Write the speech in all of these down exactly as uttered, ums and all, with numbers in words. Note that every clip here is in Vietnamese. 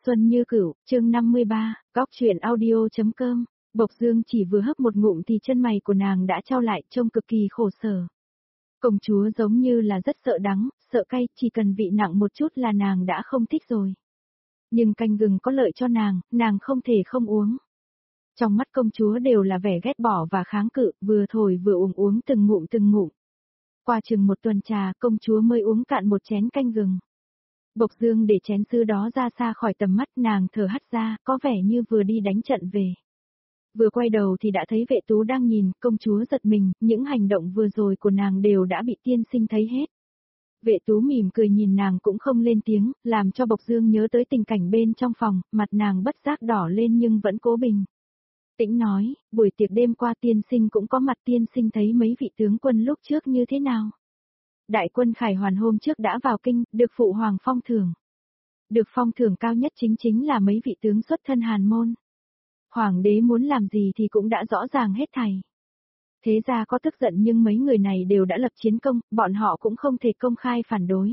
xuân như cửu, chương năm mươi ba, góc truyện audio.com, Bộc Dương chỉ vừa hấp một ngụm thì chân mày của nàng đã trao lại, trông cực kỳ khổ sở. Công chúa giống như là rất sợ đắng, sợ cay, chỉ cần vị nặng một chút là nàng đã không thích rồi. Nhưng canh gừng có lợi cho nàng, nàng không thể không uống. Trong mắt công chúa đều là vẻ ghét bỏ và kháng cự, vừa thổi vừa uống uống từng ngụm từng ngụm. Qua chừng một tuần trà, công chúa mới uống cạn một chén canh gừng. Bộc Dương để chén sứ đó ra xa khỏi tầm mắt, nàng thở hắt ra, có vẻ như vừa đi đánh trận về. Vừa quay đầu thì đã thấy Vệ Tú đang nhìn, công chúa giật mình, những hành động vừa rồi của nàng đều đã bị tiên sinh thấy hết. Vệ Tú mỉm cười nhìn nàng cũng không lên tiếng, làm cho Bộc Dương nhớ tới tình cảnh bên trong phòng, mặt nàng bất giác đỏ lên nhưng vẫn cố bình. Tĩnh nói, buổi tiệc đêm qua tiên sinh cũng có mặt, tiên sinh thấy mấy vị tướng quân lúc trước như thế nào? Đại quân Khải Hoàn hôm trước đã vào kinh, được phụ hoàng phong thưởng. Được phong thưởng cao nhất chính chính là mấy vị tướng xuất thân Hàn môn. Hoàng đế muốn làm gì thì cũng đã rõ ràng hết thảy. Thế ra có tức giận nhưng mấy người này đều đã lập chiến công, bọn họ cũng không thể công khai phản đối.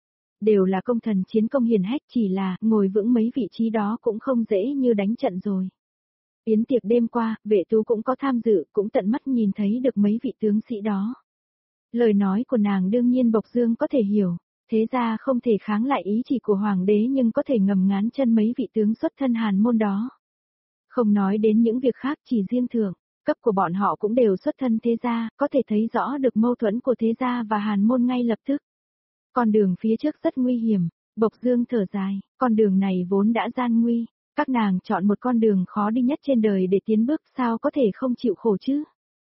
Đều là công thần chiến công hiển hách, chỉ là ngồi vững mấy vị trí đó cũng không dễ như đánh trận rồi. Yến tiệc đêm qua, Vệ Tú cũng có tham dự, cũng tận mắt nhìn thấy được mấy vị tướng sĩ đó. Lời nói của nàng đương nhiên Bộc Dương có thể hiểu, thế ra không thể kháng lại ý chỉ của hoàng đế nhưng có thể ngầm ngán chân mấy vị tướng xuất thân Hàn môn đó. Không nói đến những việc khác, chỉ riêng thưởng, cấp của bọn họ cũng đều xuất thân thế gia, có thể thấy rõ được mâu thuẫn của thế gia và Hàn môn ngay lập tức. Con đường phía trước rất nguy hiểm, Bộc Dương thở dài, con đường này vốn đã gian nguy, các nàng chọn một con đường khó đi nhất trên đời để tiến bước, sao có thể không chịu khổ chứ?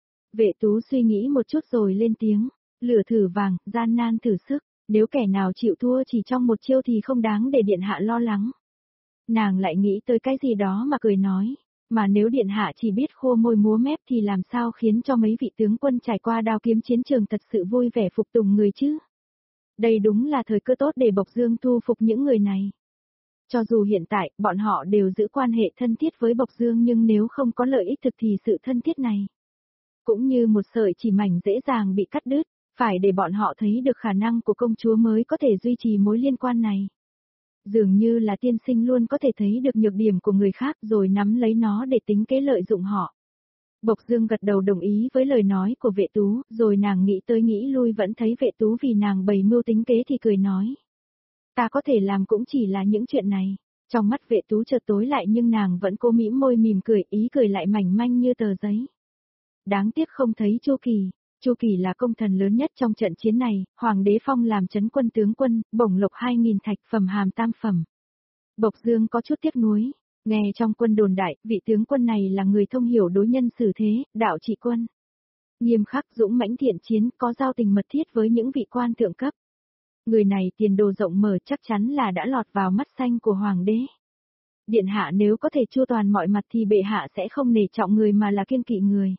Vệ Tú suy nghĩ một chút rồi lên tiếng, lửa thử vàng, gian nan thử sức, nếu kẻ nào chịu thua chỉ trong một chiêu thì không đáng để điện hạ lo lắng. Nàng lại nghĩ tới cái gì đó mà cười nói, mà nếu điện hạ chỉ biết khô môi múa mép thì làm sao khiến cho mấy vị tướng quân trải qua đao kiếm chiến trường thật sự vui vẻ phục tùng người chứ? Đây đúng là thời cơ tốt để Bộc Dương thu phục những người này. Cho dù hiện tại, bọn họ đều giữ quan hệ thân thiết với Bộc Dương nhưng nếu không có lợi ích thực thì sự thân thiết này cũng như một sợi chỉ mảnh dễ dàng bị cắt đứt, phải để bọn họ thấy được khả năng của công chúa mới có thể duy trì mối liên quan này. Dường như là tiên sinh luôn có thể thấy được nhược điểm của người khác rồi nắm lấy nó để tính kế lợi dụng họ. Bộc Dương gật đầu đồng ý với lời nói của Vệ Tú, rồi nàng nghĩ tới nghĩ lui vẫn thấy Vệ Tú vì nàng bày mưu tính kế thì cười nói. Ta có thể làm cũng chỉ là những chuyện này. Trong mắt Vệ Tú chợt tối lại nhưng nàng vẫn cố mỉm môi mỉm cười, ý cười lại mảnh manh như tờ giấy. Đáng tiếc không thấy Chu Kỳ. Chu Kỳ là công thần lớn nhất trong trận chiến này, hoàng đế phong làm trấn quân tướng quân, bổng lộc hai nghìn thạch, phẩm hàm tam phẩm. Bộc Dương có chút tiếc nuối, nghe trong quân đồn đại, vị tướng quân này là người thông hiểu đối nhân xử thế, đạo trị quân. Nghiêm khắc dũng mãnh thiện chiến, có giao tình mật thiết với những vị quan thượng cấp. Người này tiền đồ rộng mở chắc chắn là đã lọt vào mắt xanh của hoàng đế. Điện hạ nếu có thể chu toàn mọi mặt thì bệ hạ sẽ không nể trọng người mà là kiêng kỵ người.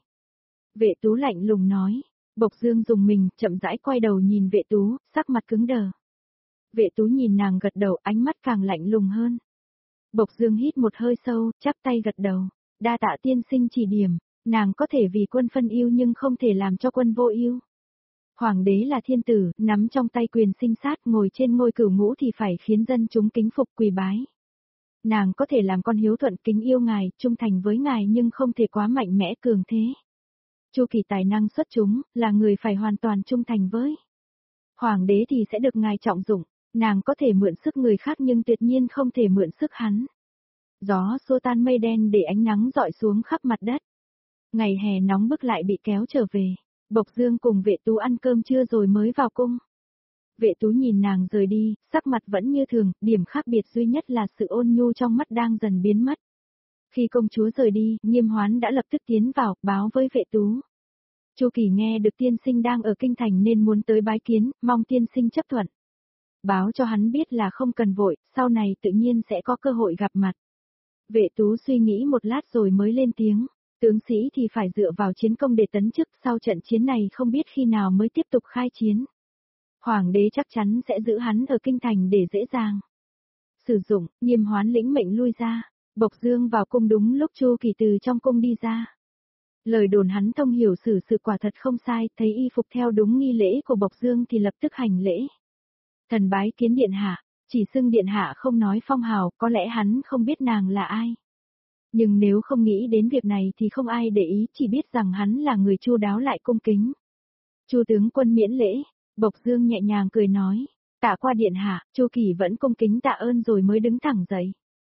Vệ Tú lạnh lùng nói. Bộc Dương dùng mình, chậm rãi quay đầu nhìn Vệ Tú, sắc mặt cứng đờ. Vệ Tú nhìn nàng gật đầu, ánh mắt càng lạnh lùng hơn. Bộc Dương hít một hơi sâu, chắp tay gật đầu. Đa tạ tiên sinh chỉ điểm, nàng có thể vì quân phân ưu nhưng không thể làm cho quân vô ưu. Hoàng đế là thiên tử, nắm trong tay quyền sinh sát, ngồi trên ngôi cửu ngũ thì phải khiến dân chúng kính phục quỳ bái. Nàng có thể làm con hiếu thuận kính yêu ngài, trung thành với ngài nhưng không thể quá mạnh mẽ cường thế. Chu Kỳ tài năng xuất chúng, là người phải hoàn toàn trung thành với. Hoàng đế thì sẽ được ngài trọng dụng, nàng có thể mượn sức người khác nhưng tuyệt nhiên không thể mượn sức hắn. Gió xua tan mây đen để ánh nắng rọi xuống khắp mặt đất. Ngày hè nóng bức lại bị kéo trở về, Bộc Dương cùng Vệ Tú ăn cơm trưa rồi mới vào cung. Vệ Tú nhìn nàng rời đi, sắc mặt vẫn như thường, điểm khác biệt duy nhất là sự ôn nhu trong mắt đang dần biến mất. Khi công chúa rời đi, Nghiêm Hoán đã lập tức tiến vào, báo với Vệ Tú. Chu Kỳ nghe được tiên sinh đang ở kinh thành nên muốn tới bái kiến, mong tiên sinh chấp thuận. Báo cho hắn biết là không cần vội, sau này tự nhiên sẽ có cơ hội gặp mặt. Vệ Tú suy nghĩ một lát rồi mới lên tiếng, tướng sĩ thì phải dựa vào chiến công để tấn chức, sau trận chiến này không biết khi nào mới tiếp tục khai chiến. Hoàng đế chắc chắn sẽ giữ hắn ở kinh thành để dễ dàng sử dụng. Nghiêm Hoán lĩnh mệnh lui ra. Bộc Dương vào cung đúng lúc Chu Kỳ từ trong cung đi ra. Lời đồn hắn thông hiểu xử sự quả thật không sai, thấy y phục theo đúng nghi lễ của Bộc Dương thì lập tức hành lễ. Thần bái kiến điện hạ, Chỉ xưng điện hạ không nói phong hào, có lẽ hắn không biết nàng là ai. Nhưng nếu không nghĩ đến việc này thì không ai để ý, chỉ biết rằng hắn là người chu đáo lại cung kính. Chu tướng quân miễn lễ, Bộc Dương nhẹ nhàng cười nói, tạ qua điện hạ, Chu Kỳ vẫn cung kính tạ ơn rồi mới đứng thẳng dậy.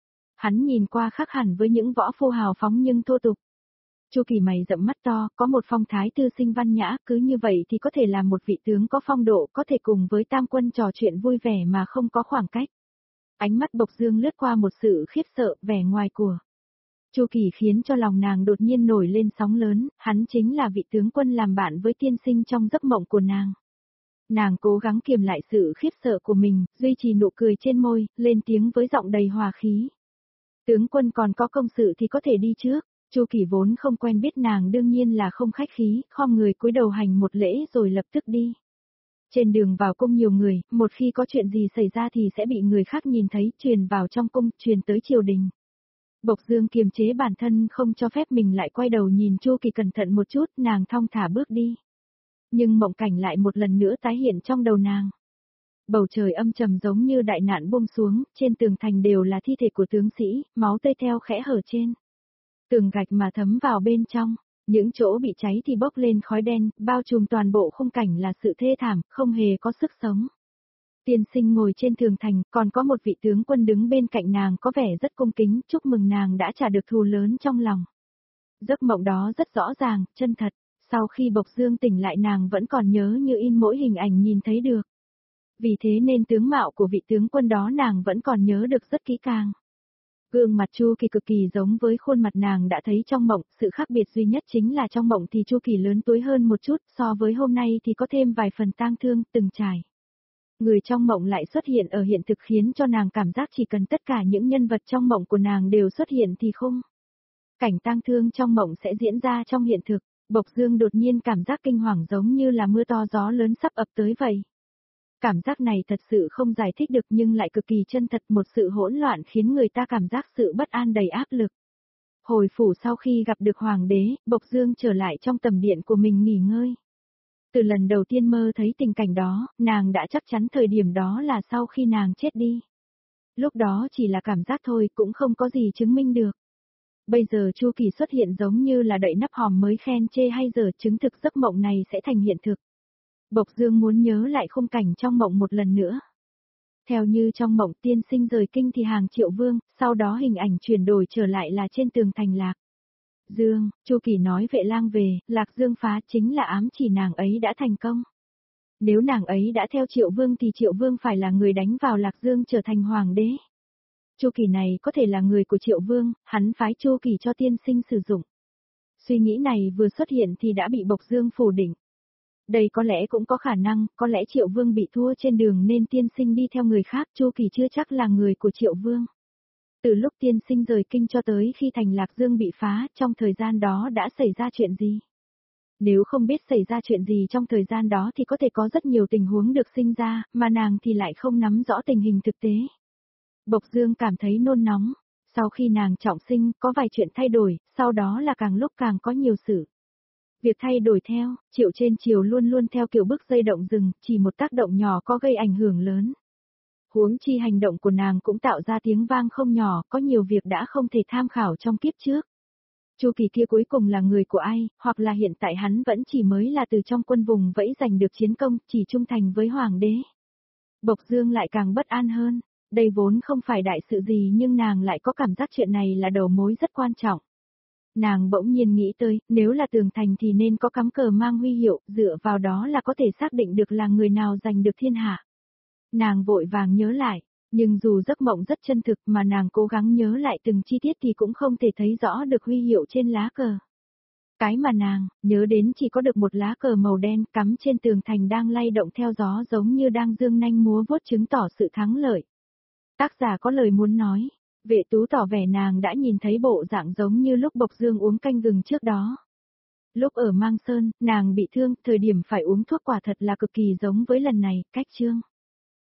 Hắn nhìn qua khác hẳn với những võ phu hào phóng nhưng thô tục. Chu Kỳ mày rậm mắt to, có một phong thái tư sinh văn nhã, cứ như vậy thì có thể là một vị tướng có phong độ, có thể cùng với tam quân trò chuyện vui vẻ mà không có khoảng cách. Ánh mắt Bộc Dương lướt qua một sự khiếp sợ, vẻ ngoài của Chu Kỳ khiến cho lòng nàng đột nhiên nổi lên sóng lớn, hắn chính là vị tướng quân làm bạn với tiên sinh trong giấc mộng của nàng. Nàng cố gắng kiềm lại sự khiếp sợ của mình, duy trì nụ cười trên môi, lên tiếng với giọng đầy hòa khí. Tướng quân còn có công sự thì có thể đi trước. Chu Kỳ vốn không quen biết nàng đương nhiên là không khách khí, khom người cúi đầu hành một lễ rồi lập tức đi. Trên đường vào cung nhiều người, một khi có chuyện gì xảy ra thì sẽ bị người khác nhìn thấy, truyền vào trong cung, truyền tới triều đình. Bộc Dương kiềm chế bản thân không cho phép mình lại quay đầu nhìn Chu Kỳ cẩn thận một chút, nàng thong thả bước đi. Nhưng mộng cảnh lại một lần nữa tái hiện trong đầu nàng. Bầu trời âm trầm giống như đại nạn buông xuống, trên tường thành đều là thi thể của tướng sĩ, máu tươi theo khẽ hở trên. Tường gạch mà thấm vào bên trong, những chỗ bị cháy thì bốc lên khói đen, bao trùm toàn bộ khung cảnh là sự thê thảm, không hề có sức sống. Tiên sinh ngồi trên tường thành, còn có một vị tướng quân đứng bên cạnh nàng có vẻ rất cung kính, chúc mừng nàng đã trả được thù lớn trong lòng. Giấc mộng đó rất rõ ràng, chân thật, sau khi Bộc Dương tỉnh lại nàng vẫn còn nhớ như in mỗi hình ảnh nhìn thấy được. Vì thế nên tướng mạo của vị tướng quân đó nàng vẫn còn nhớ được rất kỹ càng. Gương mặt Chu Kỳ cực kỳ giống với khuôn mặt nàng đã thấy trong mộng, sự khác biệt duy nhất chính là trong mộng thì Chu Kỳ lớn tuổi hơn một chút, so với hôm nay thì có thêm vài phần tang thương, từng trải. Người trong mộng lại xuất hiện ở hiện thực khiến cho nàng cảm giác chỉ cần tất cả những nhân vật trong mộng của nàng đều xuất hiện thì không. Cảnh tang thương trong mộng sẽ diễn ra trong hiện thực, Bộc Dương đột nhiên cảm giác kinh hoàng giống như là mưa to gió lớn sắp ập tới vậy. Cảm giác này thật sự không giải thích được nhưng lại cực kỳ chân thật, một sự hỗn loạn khiến người ta cảm giác sự bất an đầy áp lực. Hồi phủ sau khi gặp được hoàng đế, Bộc Dương trở lại trong tầm điện của mình nghỉ ngơi. Từ lần đầu tiên mơ thấy tình cảnh đó, nàng đã chắc chắn thời điểm đó là sau khi nàng chết đi. Lúc đó chỉ là cảm giác thôi, cũng không có gì chứng minh được. Bây giờ Chu Kỳ xuất hiện giống như là đậy nắp hòm mới khen chê hay giờ chứng thực giấc mộng này sẽ thành hiện thực. Bộc Dương muốn nhớ lại khung cảnh trong mộng một lần nữa. Theo như trong mộng tiên sinh rời kinh thì hàng Triệu Vương, sau đó hình ảnh chuyển đổi trở lại là trên tường thành Lạc Dương, Chu Kỳ nói vệ lang về, Lạc Dương phá chính là ám chỉ nàng ấy đã thành công. Nếu nàng ấy đã theo Triệu Vương thì Triệu Vương phải là người đánh vào Lạc Dương trở thành hoàng đế. Chu Kỳ này có thể là người của Triệu Vương, hắn phái Chu Kỳ cho tiên sinh sử dụng. Suy nghĩ này vừa xuất hiện thì đã bị Bộc Dương phủ định. Đây có lẽ cũng có khả năng, có lẽ Triệu Vương bị thua trên đường nên tiên sinh đi theo người khác, Chu Kỳ chưa chắc là người của Triệu Vương. Từ lúc tiên sinh rời kinh cho tới khi thành Lạc Dương bị phá, trong thời gian đó đã xảy ra chuyện gì? Nếu không biết xảy ra chuyện gì trong thời gian đó thì có thể có rất nhiều tình huống được sinh ra, mà nàng thì lại không nắm rõ tình hình thực tế. Bộc Dương cảm thấy nôn nóng, sau khi nàng trọng sinh, có vài chuyện thay đổi, sau đó là càng lúc càng có nhiều sự. Việc thay đổi theo, Triệu trên chiều luôn luôn theo kiểu bước dây động rừng, chỉ một tác động nhỏ có gây ảnh hưởng lớn. Huống chi hành động của nàng cũng tạo ra tiếng vang không nhỏ, có nhiều việc đã không thể tham khảo trong kiếp trước. Chu Kỳ kia cuối cùng là người của ai, hoặc là hiện tại hắn vẫn chỉ mới là từ trong quân vùng vẫy giành được chiến công, chỉ trung thành với hoàng đế. Bộc Dương lại càng bất an hơn, đây vốn không phải đại sự gì nhưng nàng lại có cảm giác chuyện này là đầu mối rất quan trọng. Nàng bỗng nhiên nghĩ tới, nếu là tường thành thì nên có cắm cờ mang huy hiệu, dựa vào đó là có thể xác định được là người nào giành được thiên hạ. Nàng vội vàng nhớ lại, nhưng dù giấc mộng rất chân thực mà nàng cố gắng nhớ lại từng chi tiết thì cũng không thể thấy rõ được huy hiệu trên lá cờ. Cái mà nàng nhớ đến chỉ có được một lá cờ màu đen cắm trên tường thành đang lay động theo gió giống như đang dương nanh múa vuốt chứng tỏ sự thắng lợi. Tác giả có lời muốn nói. Vệ Tú tỏ vẻ nàng đã nhìn thấy bộ dạng giống như lúc Bộc Dương uống canh gừng trước đó. Lúc ở Mang Sơn, nàng bị thương, thời điểm phải uống thuốc quả thật là cực kỳ giống với lần này, cách chương.